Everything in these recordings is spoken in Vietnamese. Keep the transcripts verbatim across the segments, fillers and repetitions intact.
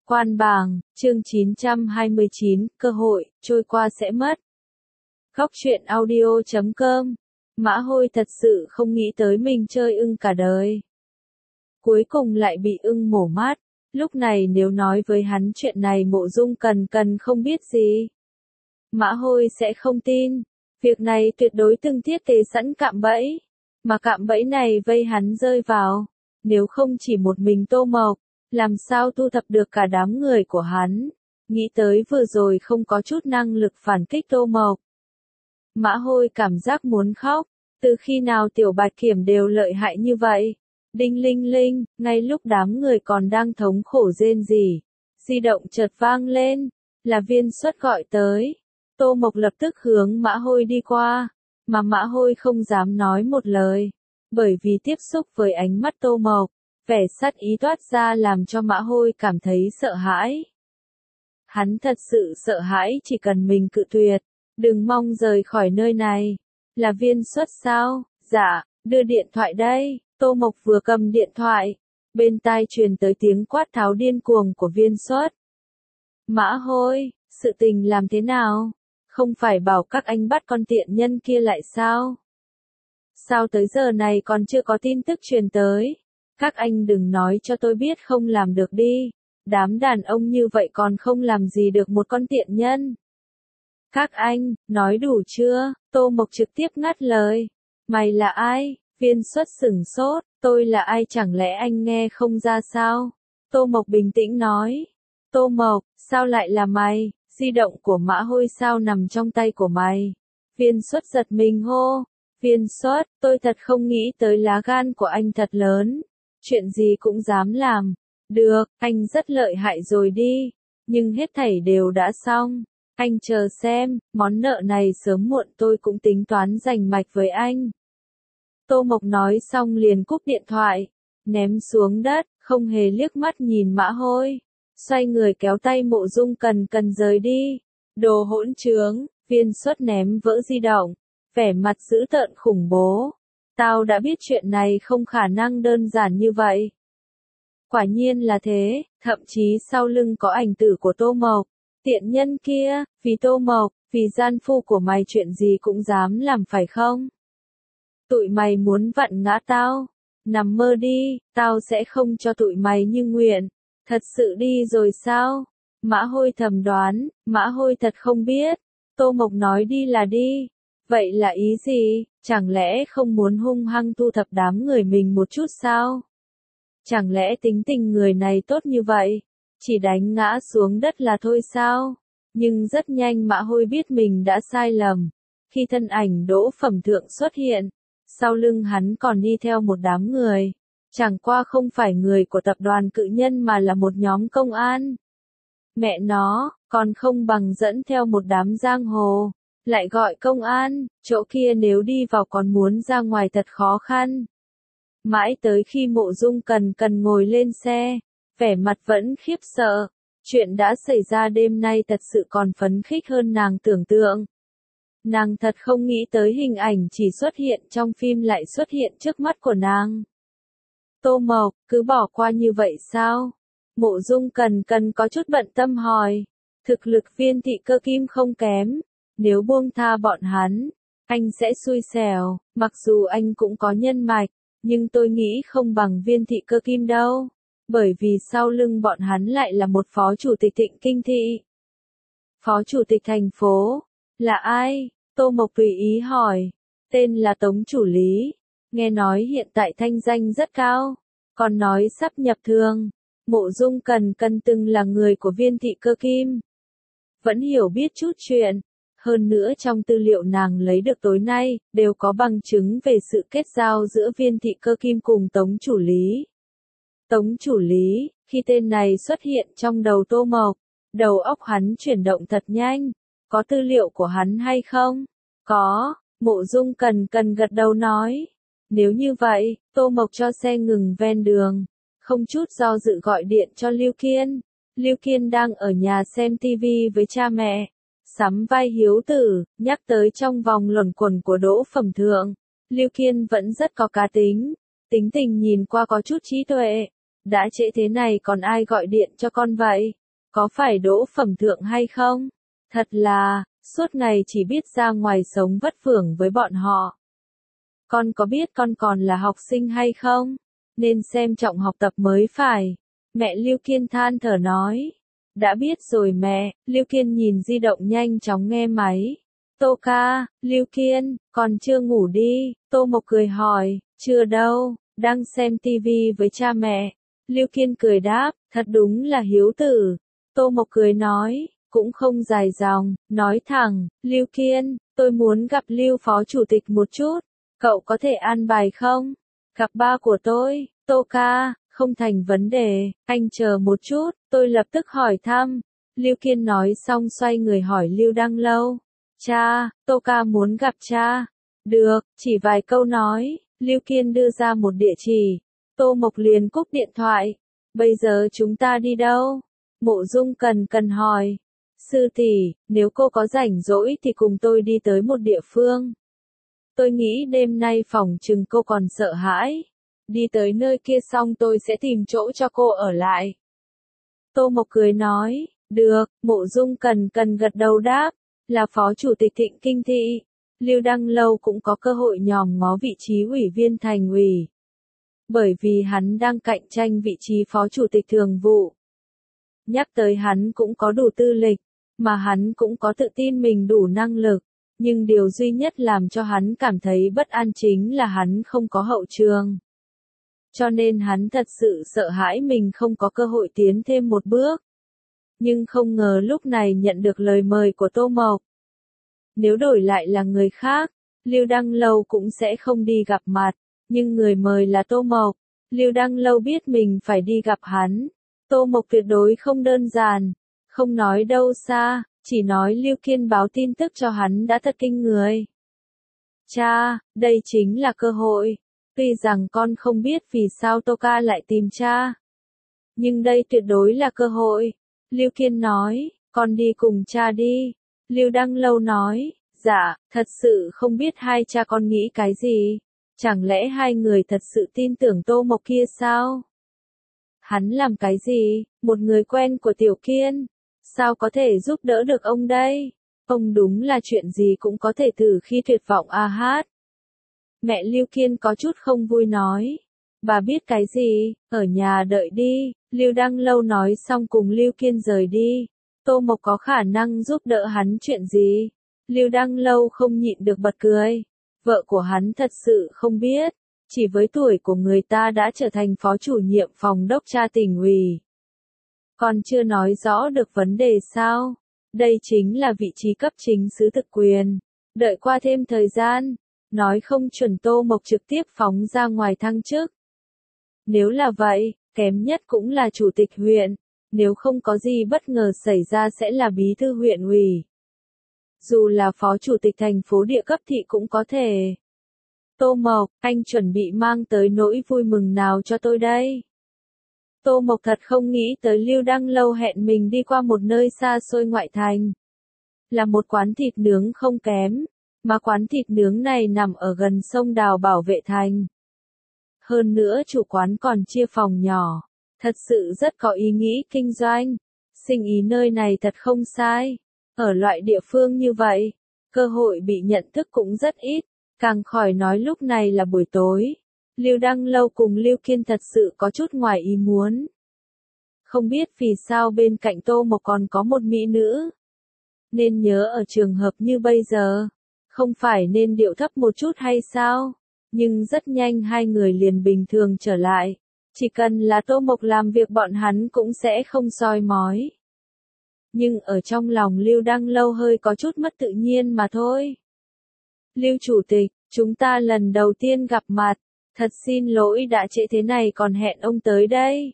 Quan bàng, chương chín trăm hai mươi chín, cơ hội, trôi qua sẽ mất. Góc truyện audio chấm com. Mã Hôi thật sự không nghĩ tới mình chơi ưng cả đời. Cuối cùng lại bị ưng mổ mắt. Lúc này nếu nói với hắn chuyện này Mộ Dung Cần Cần không biết gì. Mã Hôi sẽ không tin. Việc này tuyệt đối từng thiết kế sẵn cạm bẫy. Mà cạm bẫy này vây hắn rơi vào. Nếu không chỉ một mình Tô Mộc, làm sao thu thập được cả đám người của hắn. Nghĩ tới vừa rồi không có chút năng lực phản kích Tô Mộc. Mã Hôi cảm giác muốn khóc. Từ khi nào Tiểu Bạch Kiểm đều lợi hại như vậy? Đinh linh linh, ngay lúc đám người còn đang thống khổ rên rỉ, di động chợt vang lên, là Viên Xuất gọi tới. Tô Mộc lập tức hướng Mã Hôi đi qua, mà Mã Hôi không dám nói một lời, bởi vì tiếp xúc với ánh mắt Tô Mộc, vẻ sát ý toát ra làm cho Mã Hôi cảm thấy sợ hãi. Hắn thật sự sợ hãi, chỉ cần mình cự tuyệt, đừng mong rời khỏi nơi này. Là Viên Xuất sao? Dạ, đưa điện thoại đây. Tô Mộc vừa cầm điện thoại, bên tai truyền tới tiếng quát tháo điên cuồng của Viên Xuất. Mã Hôi, sự tình làm thế nào? Không phải bảo các anh bắt con tiện nhân kia lại sao? Sao tới giờ này còn chưa có tin tức truyền tới? Các anh đừng nói cho tôi biết không làm được đi. Đám đàn ông như vậy còn không làm gì được một con tiện nhân. Các anh, nói đủ chưa? Tô Mộc trực tiếp ngắt lời. Mày là ai? Viên Xuất sửng sốt, tôi là ai chẳng lẽ anh nghe không ra sao? Tô Mộc bình tĩnh nói. Tô Mộc, sao lại là mày? Di động của Mã Hôi sao nằm trong tay của mày? Viên Xuất giật mình hô. Viên Xuất, tôi thật không nghĩ tới lá gan của anh thật lớn. Chuyện gì cũng dám làm. Được, anh rất lợi hại rồi đi. Nhưng hết thảy đều đã xong. Anh chờ xem, món nợ này sớm muộn tôi cũng tính toán rành mạch với anh. Tô Mộc nói xong liền cúp điện thoại, ném xuống đất, không hề liếc mắt nhìn Mã Hôi. Xoay người kéo tay Mộ Dung Cần Cần rời đi. Đồ hỗn trướng, Viên Xuất ném vỡ di động, vẻ mặt dữ tợn khủng bố. Tao đã biết chuyện này không khả năng đơn giản như vậy. Quả nhiên là thế, thậm chí sau lưng có ảnh tử của Tô Mộc. Tiện nhân kia, vì Tô Mộc, vì gian phu của mày chuyện gì cũng dám làm phải không? Tụi mày muốn vặn ngã tao? Nằm mơ đi, tao sẽ không cho tụi mày như nguyện. Thật sự đi rồi sao? Mã Hôi thầm đoán, Mã Hôi thật không biết. Tô Mộc nói đi là đi. Vậy là ý gì? Chẳng lẽ không muốn hung hăng thu thập đám người mình một chút sao? Chẳng lẽ tính tình người này tốt như vậy? Chỉ đánh ngã xuống đất là thôi sao? Nhưng rất nhanh Mã Hôi biết mình đã sai lầm. Khi thân ảnh Đỗ Phẩm Thượng xuất hiện, sau lưng hắn còn đi theo một đám người. Chẳng qua không phải người của tập đoàn Cự Nhân mà là một nhóm công an. Mẹ nó, còn không bằng dẫn theo một đám giang hồ. Lại gọi công an, chỗ kia nếu đi vào còn muốn ra ngoài thật khó khăn. Mãi tới khi Mộ Dung Cần Cần ngồi lên xe, vẻ mặt vẫn khiếp sợ. Chuyện đã xảy ra đêm nay thật sự còn phấn khích hơn nàng tưởng tượng. Nàng thật không nghĩ tới hình ảnh chỉ xuất hiện trong phim lại xuất hiện trước mắt của nàng. Tô Mộc, cứ bỏ qua như vậy sao? Mộ Dung Cần Cần có chút bận tâm hỏi. Thực lực Viên Thị Cơ Kim không kém. Nếu buông tha bọn hắn, anh sẽ xui xẻo. Mặc dù anh cũng có nhân mạch, nhưng tôi nghĩ không bằng Viên Thị Cơ Kim đâu. Bởi vì sau lưng bọn hắn lại là một phó chủ tịch Thịnh Kinh Thị. Phó chủ tịch thành phố, là ai? Tô Mộc tùy ý hỏi. Tên là Tống Chủ Lý. Nghe nói hiện tại thanh danh rất cao. Còn nói sắp nhập thường. Mộ Dung Cần Cần từng là người của Viên Thị Cơ Kim. Vẫn hiểu biết chút chuyện. Hơn nữa trong tư liệu nàng lấy được tối nay, đều có bằng chứng về sự kết giao giữa Viên Thị Cơ Kim cùng Tống Chủ Lý. Tống Chủ Lý, khi tên này xuất hiện trong đầu Tô Mộc, đầu óc hắn chuyển động thật nhanh. Có tư liệu của hắn hay không? Có, Mộ Dung Cần Cần gật đầu nói. Nếu như vậy, Tô Mộc cho xe ngừng ven đường. Không chút do dự gọi điện cho Lưu Kiên. Lưu Kiên đang ở nhà xem tivi với cha mẹ. Sắm vai hiếu tử, nhắc tới trong vòng luẩn quẩn của Đỗ Phẩm Thượng. Lưu Kiên vẫn rất có cá tính. Tính tình nhìn qua có chút trí tuệ. đã trễ thế này còn ai gọi điện cho con vậy? Có phải đỗ phẩm thượng hay không? Thật là, suốt ngày chỉ biết ra ngoài sống vất vưởng với bọn họ. Con có biết con còn là học sinh hay không? Nên xem trọng học tập mới phải. Mẹ Lưu Kiên than thở nói. Đã biết rồi mẹ, Lưu Kiên nhìn di động nhanh chóng nghe máy. Tô ca, Lưu Kiên, còn chưa ngủ đi, Tô Mộc cười hỏi, chưa đâu, đang xem tivi với cha mẹ. Lưu Kiên cười đáp, thật đúng là hiếu tử. Tô Mộc cười nói, cũng không dài dòng, nói thẳng, Lưu Kiên, tôi muốn gặp Lưu Phó Chủ tịch một chút, cậu có thể an bài không? Gặp ba của tôi, Tô ca, không thành vấn đề, anh chờ một chút, tôi lập tức hỏi thăm. Lưu Kiên nói xong xoay người hỏi Lưu Đăng Lâu. Cha, Tô ca muốn gặp cha. Được, chỉ vài câu nói, Lưu Kiên đưa ra một địa chỉ. Tô Mộc liền cúp điện thoại. Bây giờ chúng ta đi đâu? Mộ Dung Cần Cần hỏi. Sư tỷ, nếu cô có rảnh rỗi thì cùng tôi đi tới một địa phương. Tôi nghĩ đêm nay phòng chừng cô còn sợ hãi. Đi tới nơi kia xong tôi sẽ tìm chỗ cho cô ở lại. Tô Mộc cười nói, được, Mộ Dung Cần Cần gật đầu đáp, là Phó Chủ tịch Thịnh Kinh Thị. Lưu Đăng Lâu cũng có cơ hội nhòm ngó vị trí ủy viên thành ủy. Bởi vì hắn đang cạnh tranh vị trí Phó Chủ tịch Thường vụ. Nhắc tới hắn cũng có đủ tư lịch, mà hắn cũng có tự tin mình đủ năng lực. Nhưng điều duy nhất làm cho hắn cảm thấy bất an chính là hắn không có hậu trường. Cho nên hắn thật sự sợ hãi mình không có cơ hội tiến thêm một bước. Nhưng không ngờ lúc này nhận được lời mời của Tô Mộc. Nếu đổi lại là người khác, Lưu Đăng Lâu cũng sẽ không đi gặp mặt. Nhưng người mời là Tô Mộc. Lưu Đăng Lâu biết mình phải đi gặp hắn. Tô Mộc tuyệt đối không đơn giản. Không nói đâu xa, chỉ nói Lưu Kiên báo tin tức cho hắn đã thật kinh người. Cha, đây chính là cơ hội. Tuy rằng con không biết vì sao Tô ca lại tìm cha. Nhưng đây tuyệt đối là cơ hội. Lưu Kiên nói, con đi cùng cha đi. Lưu Đăng Lâu nói, dạ, thật sự không biết hai cha con nghĩ cái gì. Chẳng lẽ hai người thật sự tin tưởng Tô Mộc kia sao? Hắn làm cái gì, một người quen của Tiểu Kiên? Sao có thể giúp đỡ được ông đây? Ông đúng là chuyện gì cũng có thể thử khi tuyệt vọng a hát. Mẹ Lưu Kiên có chút không vui nói. Bà biết cái gì, ở nhà đợi đi. Lưu Đăng Lâu nói xong cùng Lưu Kiên rời đi. Tô Mộc có khả năng giúp đỡ hắn chuyện gì? Lưu Đăng Lâu không nhịn được bật cười. Vợ của hắn thật sự không biết. Chỉ với tuổi của người ta đã trở thành phó chủ nhiệm phòng đốc tra tỉnh ủy. Còn chưa nói rõ được vấn đề sao? Đây chính là vị trí cấp chính xứ thực quyền. Đợi qua thêm thời gian. Nói không chuẩn Tô Mộc trực tiếp phóng ra ngoài thăng chức. Nếu là vậy, kém nhất cũng là chủ tịch huyện. Nếu không có gì bất ngờ xảy ra sẽ là bí thư huyện ủy. Dù là phó chủ tịch thành phố địa cấp thị cũng có thể. Tô Mộc, anh chuẩn bị mang tới nỗi vui mừng nào cho tôi đây? Tô Mộc thật không nghĩ tới Lưu Đăng Lâu hẹn mình đi qua một nơi xa xôi ngoại thành. Là một quán thịt nướng không kém, mà quán thịt nướng này nằm ở gần sông Đào Bảo Vệ Thành. Hơn nữa chủ quán còn chia phòng nhỏ, thật sự rất có ý nghĩ kinh doanh. Sinh ý nơi này thật không sai. Ở loại địa phương như vậy, cơ hội bị nhận thức cũng rất ít, càng khỏi nói lúc này là buổi tối. Lưu Đăng Lâu cùng Lưu Kiên thật sự có chút ngoài ý muốn. Không biết vì sao bên cạnh Tô Mộc còn có một mỹ nữ. Nên nhớ ở trường hợp như bây giờ, không phải nên điệu thấp một chút hay sao? Nhưng rất nhanh hai người liền bình thường trở lại. Chỉ cần là Tô Mộc làm việc bọn hắn cũng sẽ không soi mói. Nhưng ở trong lòng Lưu Đăng Lâu hơi có chút mất tự nhiên mà thôi. Lưu Chủ tịch, chúng ta lần đầu tiên gặp mặt. Thật xin lỗi đã trễ thế này còn hẹn ông tới đây.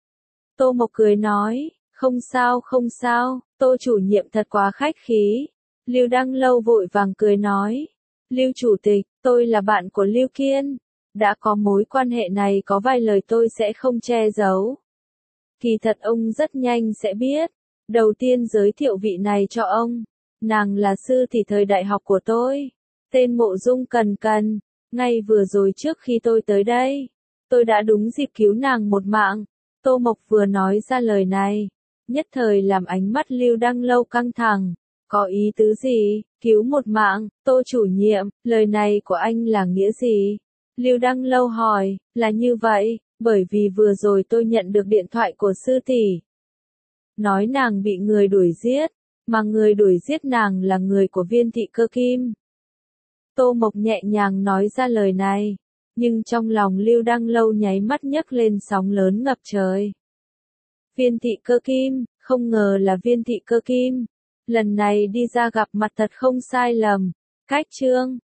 Tô Mộc cười nói, không sao không sao, Tô chủ nhiệm thật quá khách khí. Lưu Đăng Lâu vội vàng cười nói, Lưu Chủ tịch, tôi là bạn của Lưu Kiên. Đã có mối quan hệ này có vài lời tôi sẽ không che giấu. Kỳ thật ông rất nhanh sẽ biết. Đầu tiên giới thiệu vị này cho ông. Nàng là sư tỷ thời đại học của tôi. Tên Mộ Dung Cần Cần. Ngay vừa rồi trước khi tôi tới đây, tôi đã đúng dịp cứu nàng một mạng. Tô Mộc vừa nói ra lời này, nhất thời làm ánh mắt Lưu Đăng Lâu căng thẳng. Có ý tứ gì? Cứu một mạng, Tô chủ nhiệm, lời này của anh là nghĩa gì? Lưu Đăng Lâu hỏi, là như vậy, bởi vì vừa rồi tôi nhận được điện thoại của sư tỷ. Nói nàng bị người đuổi giết, mà người đuổi giết nàng là người của Viên thị Cơ Kim. Tô Mộc nhẹ nhàng nói ra lời này, nhưng trong lòng Lưu Đăng Lâu nháy mắt nhấc lên sóng lớn ngập trời. Viên thị Cơ Kim, không ngờ là Viên thị Cơ Kim. Lần này đi ra gặp mặt thật không sai lầm. Cách chương